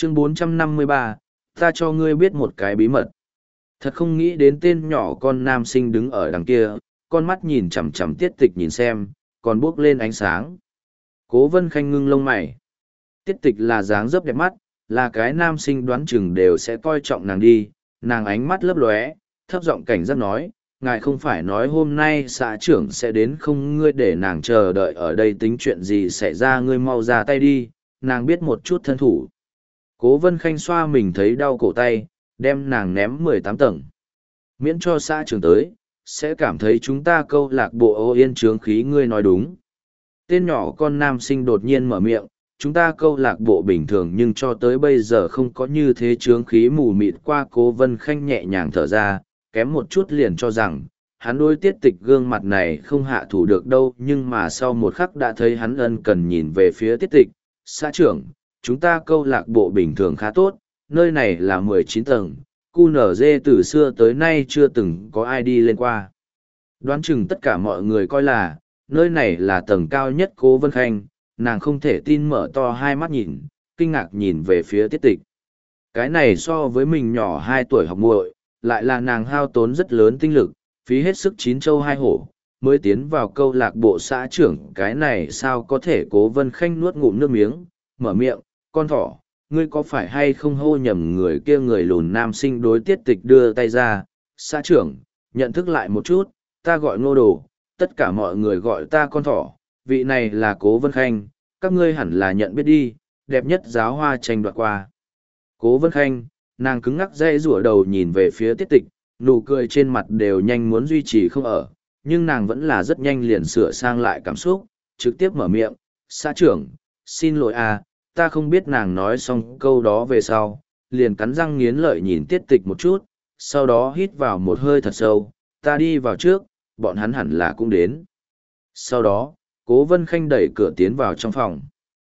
Chương 453, ta cho ngươi biết một cái bí mật. Thật không nghĩ đến tên nhỏ con nam sinh đứng ở đằng kia, con mắt nhìn chằm chằm Tiết Tịch nhìn xem, còn buốc lên ánh sáng. Cố Vân Khanh ngưng lông mày. Tiết Tịch là dáng dấp đẹp mắt, là cái nam sinh đoán chừng đều sẽ coi trọng nàng đi, nàng ánh mắt lấp lóe, thấp giọng cảnh giác nói, ngài không phải nói hôm nay xã trưởng sẽ đến không, ngươi để nàng chờ đợi ở đây tính chuyện gì xảy ra, ngươi mau ra tay đi, nàng biết một chút thân thủ. Cố Vân Khanh xoa mình thấy đau cổ tay, đem nàng ném 18 tầng. Miễn cho xã trưởng tới, sẽ cảm thấy chúng ta câu lạc bộ ô yên trướng khí, ngươi nói đúng. Tên nhỏ con nam sinh đột nhiên mở miệng, chúng ta câu lạc bộ bình thường nhưng cho tới bây giờ không có như thế trướng khí mù mịt qua. Cố Vân Khanh nhẹ nhàng thở ra, kém một chút liền cho rằng, hắn đối Tiết Tịch gương mặt này không hạ thủ được đâu, nhưng mà sau một khắc đã thấy hắn ân cần nhìn về phía Tiết Tịch. Xã trưởng, chúng ta câu lạc bộ bình thường khá tốt, nơi này là 19 tầng, QNZ từ xưa tới nay chưa từng có ai đi lên qua. Đoán chừng tất cả mọi người coi là, nơi này là tầng cao nhất. Cố Vân Khanh, nàng không thể tin mở to hai mắt nhìn, kinh ngạc nhìn về phía Tiết Tịch. Cái này so với mình nhỏ 2 tuổi học muội, lại là nàng hao tốn rất lớn tinh lực, phí hết sức 9 châu 2 hổ, mới tiến vào câu lạc bộ xã trưởng. Cái này sao có thể? Cố Vân Khanh nuốt ngụm nước miếng, mở miệng, con thỏ, ngươi có phải hay không hô nhầm người kia? Người lùn nam sinh đối Tiết Tịch đưa tay ra, xã trưởng, nhận thức lại một chút, ta gọi Ngô Đồ, tất cả mọi người gọi ta con thỏ, vị này là Cố Vân Khanh, các ngươi hẳn là nhận biết đi, đẹp nhất giáo hoa tranh đoạt qua. Cố Vân Khanh, nàng cứng ngắc dây rủa đầu nhìn về phía Tiết Tịch, nụ cười trên mặt đều nhanh muốn duy trì không ở, nhưng nàng vẫn là rất nhanh liền sửa sang lại cảm xúc, trực tiếp mở miệng, xã trưởng, xin lỗi à, ta không biết. Nàng nói xong câu đó về sau, liền cắn răng nghiến lợi nhìn Tiết Tịch một chút, sau đó hít vào một hơi thật sâu, ta đi vào trước, bọn hắn hẳn là cũng đến. Sau đó, Cố Vân Khanh đẩy cửa tiến vào trong phòng.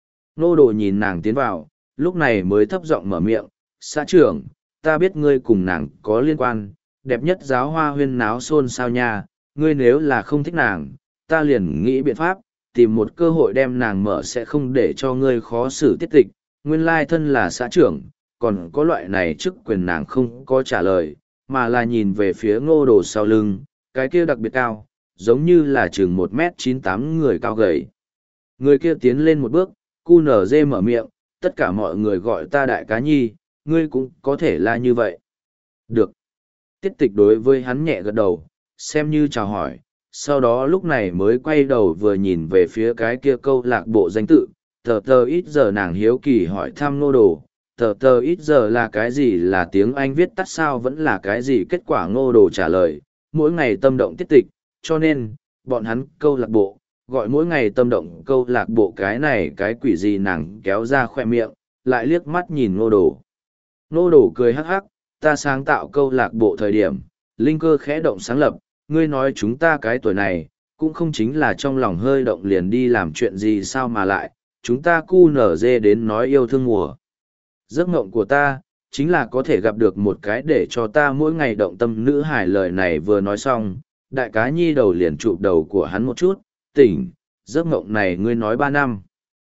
Nô Đồ nhìn nàng tiến vào, lúc này mới thấp giọng mở miệng, xã trưởng, ta biết ngươi cùng nàng có liên quan, đẹp nhất giáo hoa huyên náo xôn xao nha, ngươi nếu là không thích nàng, ta liền nghĩ biện pháp, tìm một cơ hội đem nàng mở, sẽ không để cho ngươi khó xử. Tiết Tịch, nguyên lai thân là xã trưởng, còn có loại này chức quyền. Nàng không có trả lời, mà là nhìn về phía Ngô Đồ sau lưng, cái kia đặc biệt cao, giống như là chừng 1m98 người cao gầy. Người kia tiến lên một bước, QNZ mở miệng, tất cả mọi người gọi ta Đại Cá Nhi, ngươi cũng có thể là như vậy. Được. Tiết Tịch đối với hắn nhẹ gật đầu, xem như chào hỏi, sau đó lúc này mới quay đầu vừa nhìn về phía cái kia câu lạc bộ danh tự, tờ ít giờ. Nàng hiếu kỳ hỏi thăm Ngô Đồ, tờ ít giờ là cái gì? Là tiếng Anh viết tắt sao, vẫn là cái gì? Kết quả Ngô Đồ trả lời, mỗi ngày tâm động Tiết Tịch, cho nên, bọn hắn câu lạc bộ, gọi mỗi ngày tâm động câu lạc bộ. Cái này cái quỷ gì? Nàng kéo ra khoe miệng, lại liếc mắt nhìn Ngô Đồ. Ngô Đồ cười hắc hắc, ta sáng tạo câu lạc bộ thời điểm, linh cơ khẽ động sáng lập, ngươi nói chúng ta cái tuổi này, cũng không chính là trong lòng hơi động liền đi làm chuyện gì sao, mà lại, chúng ta QNZ đến nói yêu thương mùa. Giấc mộng của ta, chính là có thể gặp được một cái để cho ta mỗi ngày động tâm nữ hải. Lời này vừa nói xong, Đại Cá Nhi đầu liền chụp đầu của hắn một chút, tỉnh, giấc mộng này ngươi nói 3 năm.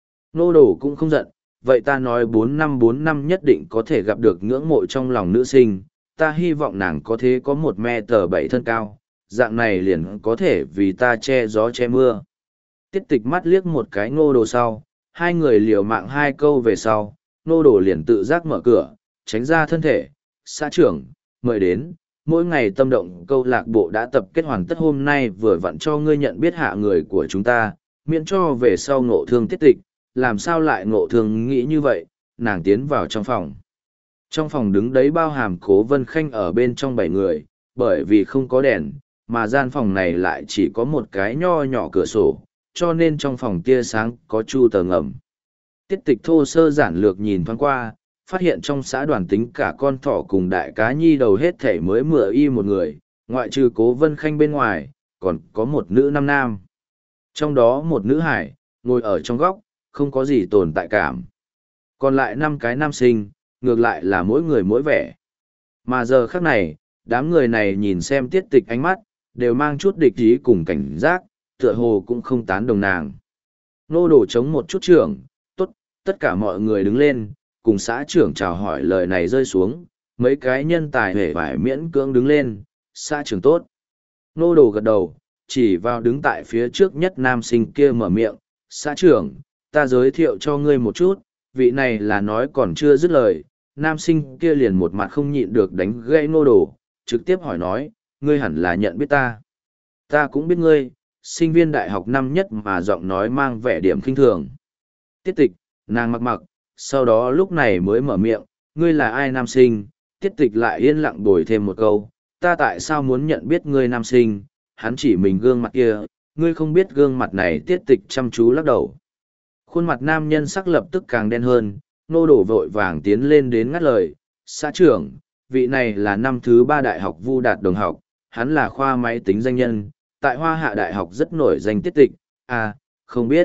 Nô Đồ cũng không giận, vậy ta nói 4 năm nhất định có thể gặp được ngưỡng mộ trong lòng nữ sinh, ta hy vọng nàng có thế có 1m7 thân cao, dạng này liền có thể vì ta che gió che mưa. Tiết Tịch mắt liếc một cái Ngô Đồ sau, hai người liều mạng 2 câu về sau, Ngô Đồ liền tự giác mở cửa, tránh ra thân thể, xã trưởng, mời đến, mỗi ngày tâm động câu lạc bộ đã tập kết hoàn tất, hôm nay vừa vặn cho ngươi nhận biết hạ người của chúng ta, miễn cho về sau ngộ thương Tiết Tịch. Làm sao lại ngộ thương? Nghĩ như vậy, nàng tiến vào trong phòng. Trong phòng đứng đấy bao hàm Cố Vân Khanh ở bên trong 7 người, bởi vì không có đèn, mà gian phòng này lại chỉ có một cái nho nhỏ cửa sổ, cho nên trong phòng tia sáng có chu tờ ngầm. Tiết Tịch thô sơ giản lược nhìn thoáng qua, phát hiện trong xã đoàn tính cả con thỏ cùng Đại Cá Nhi đầu hết thể mới mựa y một người, ngoại trừ Cố Vân Khanh bên ngoài, còn có một nữ nam nam. Trong đó một nữ hải, ngồi ở trong góc, không có gì tồn tại cảm. Còn lại 5 cái nam sinh, ngược lại là mỗi người mỗi vẻ. Mà giờ khắc này, đám người này nhìn xem Tiết Tịch ánh mắt, đều mang chút địch ý cùng cảnh giác, tựa hồ cũng không tán đồng nàng. Nô Đồ chống một chút trưởng, tốt, tất cả mọi người đứng lên, cùng xã trưởng chào hỏi lời này rơi xuống, mấy cái nhân tài hề vải miễn cưỡng đứng lên, xã trưởng tốt. Ngô Đồ gật đầu, chỉ vào đứng tại phía trước nhất nam sinh kia mở miệng, xã trưởng, ta giới thiệu cho ngươi một chút, vị này là nói còn chưa dứt lời, nam sinh kia liền một mặt không nhịn được đánh gãy Ngô Đồ, trực tiếp hỏi nói, ngươi hẳn là nhận biết ta. Ta cũng biết ngươi, sinh viên đại học năm nhất mà giọng nói mang vẻ điểm khinh thường. Tiết tịch, nàng mặc mặc, sau đó lúc này mới mở miệng, ngươi là ai nam sinh, tiết tịch lại yên lặng bồi thêm một câu, ta tại sao muốn nhận biết ngươi nam sinh, hắn chỉ mình gương mặt kia, ngươi không biết gương mặt này tiết tịch chăm chú lắc đầu. Khuôn mặt nam nhân sắc lập tức càng đen hơn, Ngô Đồ vội vàng tiến lên đến ngắt lời, xã trưởng, vị này là năm thứ 3 đại học Vu Đạt đồng học, hắn là khoa máy tính danh nhân, tại Hoa Hạ Đại học rất nổi danh tiết tịch, à, không biết.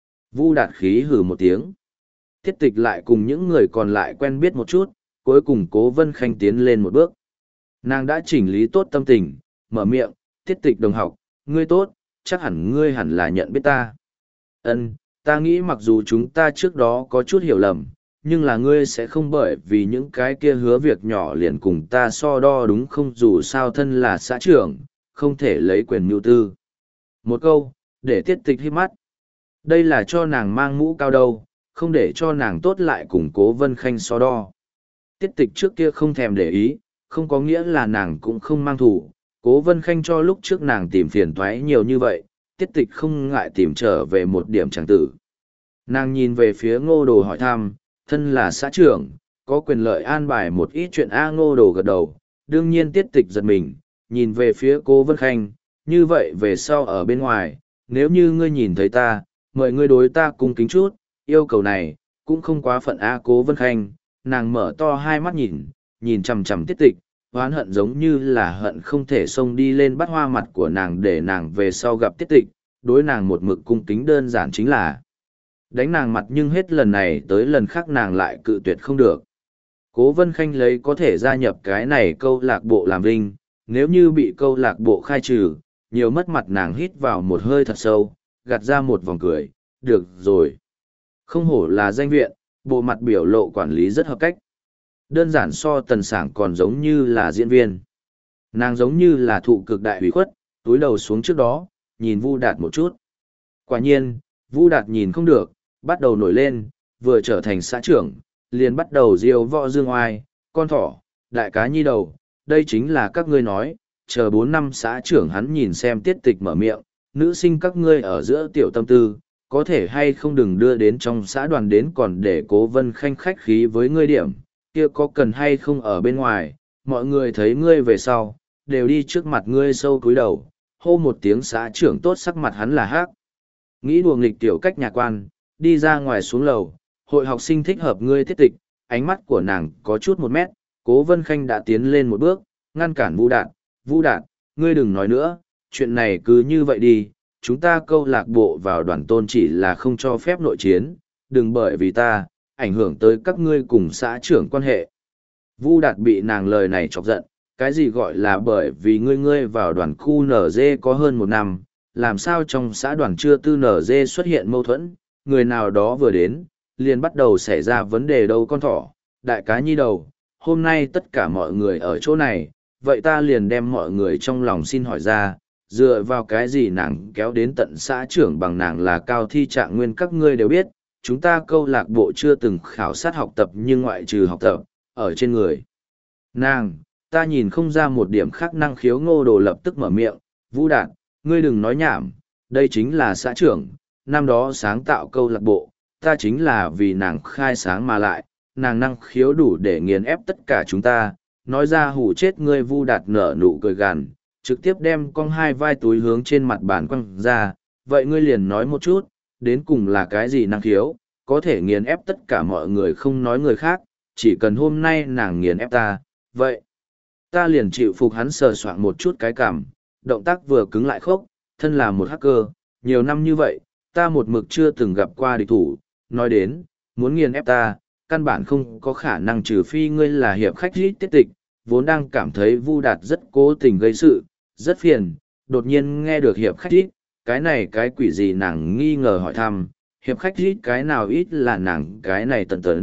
Vu Đạt khí hừ một tiếng. Tiết tịch lại cùng những người còn lại quen biết một chút, cuối cùng Cố Vân Khanh tiến lên một bước. Nàng đã chỉnh lý tốt tâm tình, mở miệng, tiết tịch đồng học, ngươi tốt, chắc hẳn ngươi hẳn là nhận biết ta. Ân, ta nghĩ mặc dù chúng ta trước đó có chút hiểu lầm, nhưng là ngươi sẽ không bởi vì những cái kia hứa việc nhỏ liền cùng ta so đo đúng không, dù sao thân là xã trưởng, không thể lấy quyền mưu tư. Một câu, để tiết tịch hít mắt. Đây là cho nàng mang mũ cao đâu, không để cho nàng tốt lại cùng Cố Vân Khanh so đo. Tiết tịch trước kia không thèm để ý, không có nghĩa là nàng cũng không mang thủ. Cố Vân Khanh cho lúc trước nàng tìm phiền toái nhiều như vậy, tiết tịch không ngại tìm trở về một điểm chẳng tử. Nàng nhìn về phía Ngô Đồ hỏi thăm, thân là xã trưởng, có quyền lợi an bài một ít chuyện. Ngô Đồ gật đầu, đương nhiên tiết tịch giật mình, nhìn về phía Cố Vân Khanh, như vậy về sau ở bên ngoài, nếu như ngươi nhìn thấy ta, mời ngươi đối ta cung kính chút, yêu cầu này, cũng không quá phận. Cố Vân Khanh, nàng mở to hai mắt nhìn chằm chằm tiết tịch, oán hận giống như là hận không thể xông đi lên bắt hoa mặt của nàng để nàng về sau gặp tiết tịch, đối nàng một mực cung kính đơn giản chính là đánh nàng mặt, nhưng hết lần này tới lần khác nàng lại cự tuyệt không được. Cố Vân Khanh lấy có thể gia nhập cái này câu lạc bộ làm vinh, nếu như bị câu lạc bộ khai trừ, nhiều mất mặt. Nàng hít vào một hơi thật sâu, gạt ra một vòng cười, được rồi. Không hổ là danh viện, bộ mặt biểu lộ quản lý rất hợp cách. Đơn giản so Tần Sảng còn giống như là diễn viên. Nàng giống như là thụ cực đại hủy khuất, túi đầu xuống trước đó, nhìn Vu Đạt một chút. Quả nhiên, Vu Đạt nhìn không được, bắt đầu nổi lên, vừa trở thành xã trưởng, liền bắt đầu diêu võ dương oai, con thỏ, đại cá nhi đầu, đây chính là các ngươi nói, chờ 4 năm xã trưởng. Hắn nhìn xem tiết tịch mở miệng, nữ sinh các ngươi ở giữa tiểu tâm tư, có thể hay không đừng đưa đến trong xã đoàn đến còn để Cố Vân Khanh khách khí với ngươi điểm, kia có cần hay không ở bên ngoài, mọi người thấy ngươi về sau, đều đi trước mặt ngươi sâu cúi đầu, hô một tiếng xã trưởng tốt. Sắc mặt hắn là hắc. Nghĩ đùa nghịch tiểu cách nhà quan, đi ra ngoài xuống lầu, hội học sinh thích hợp ngươi tiết tịch, ánh mắt của nàng có chút 1 mét, Cố Vân Khanh đã tiến lên một bước, ngăn cản Vu Đạt. Vu Đạt, ngươi đừng nói nữa, chuyện này cứ như vậy đi, chúng ta câu lạc bộ vào đoàn tôn chỉ là không cho phép nội chiến, đừng bởi vì ta, ảnh hưởng tới các ngươi cùng xã trưởng quan hệ. Vu Đạt bị nàng lời này chọc giận, cái gì gọi là bởi vì ngươi vào đoàn khu NG có hơn 1 năm, làm sao trong xã đoàn chưa tư NG xuất hiện mâu thuẫn, người nào đó vừa đến, liền bắt đầu xảy ra vấn đề đâu con thỏ, đại cá nhi đầu, hôm nay tất cả mọi người ở chỗ này, vậy ta liền đem mọi người trong lòng xin hỏi ra, dựa vào cái gì nàng kéo đến tận xã trưởng bằng nàng là cao thi trạng nguyên. Các ngươi đều biết, chúng ta câu lạc bộ chưa từng khảo sát học tập, nhưng ngoại trừ học tập, ở trên người nàng, ta nhìn không ra một điểm khác năng khiếu. Ngô Đồ lập tức mở miệng, Vu Đạt, ngươi đừng nói nhảm, đây chính là xã trưởng, năm đó sáng tạo câu lạc bộ, ta chính là vì nàng khai sáng mà lại, nàng năng khiếu đủ để nghiền ép tất cả chúng ta, nói ra hù chết ngươi. Vu Đạt nở nụ cười gằn, trực tiếp đem con 2 vai túi hướng trên mặt bàn quăng ra, vậy ngươi liền nói một chút, đến cùng là cái gì năng khiếu, có thể nghiền ép tất cả mọi người không nói người khác, chỉ cần hôm nay nàng nghiền ép ta, vậy ta liền chịu phục. Hắn sờ soạng một chút cái cằm, động tác vừa cứng lại khốc, thân là một hacker, nhiều năm như vậy, ta một mực chưa từng gặp qua địch thủ, nói đến, muốn nghiền ép ta, căn bản không có khả năng trừ phi ngươi là hiệp khách giết tiết tịch, vốn đang cảm thấy Vu Đạt rất cố tình gây sự, rất phiền, đột nhiên nghe được hiệp khách giết, cái này cái quỷ gì, nàng nghi ngờ hỏi thăm, hiệp khách giết cái nào ít là nàng cái này tần tấn,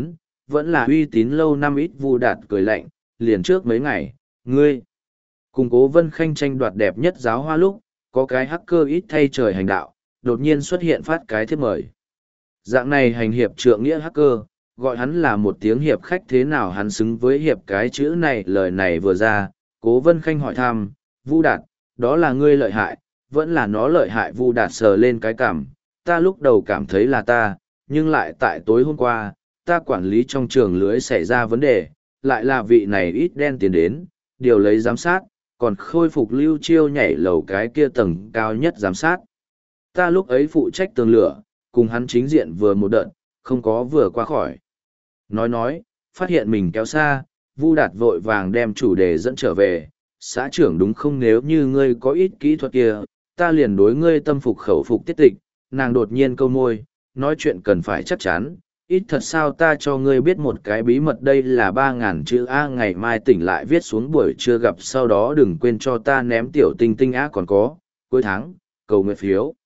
vẫn là uy tín lâu năm ít Vu Đạt cười lạnh, liền trước mấy ngày, ngươi. Cùng Cố Vân Khanh tranh đoạt đẹp nhất giáo hoa lúc, có cái hacker ít thay trời hành đạo, đột nhiên xuất hiện phát cái thiếp mời. Dạng này hành hiệp trượng nghĩa hacker, gọi hắn là một tiếng hiệp khách thế nào hắn xứng với hiệp cái chữ này lời này vừa ra, Cố Vân Khanh hỏi thăm, Vu Đạt, đó là ngươi lợi hại, vẫn là nó lợi hại Vu Đạt sờ lên cái cảm, ta lúc đầu cảm thấy là ta, nhưng lại tại tối hôm qua, ta quản lý trong trường lưới xảy ra vấn đề, lại là vị này ít đen tiền đến, điều lấy giám sát, còn khôi phục lưu chiêu nhảy lầu cái kia tầng cao nhất giám sát. Ta lúc ấy phụ trách tường lửa, cùng hắn chính diện vừa một đợt, không có vừa qua khỏi. Nói, phát hiện mình kéo xa, Vu Đạt vội vàng đem chủ đề dẫn trở về, xã trưởng đúng không nếu như ngươi có ít kỹ thuật kia, ta liền đối ngươi tâm phục khẩu phục tiết tịch, nàng đột nhiên câu môi, nói chuyện cần phải chắc chắn, ít thật sao ta cho ngươi biết một cái bí mật đây là 3.000 chữ A ngày mai tỉnh lại viết xuống buổi trưa gặp sau đó đừng quên cho ta ném tiểu tinh tinh A còn có, cuối tháng, cầu nguyện phiếu.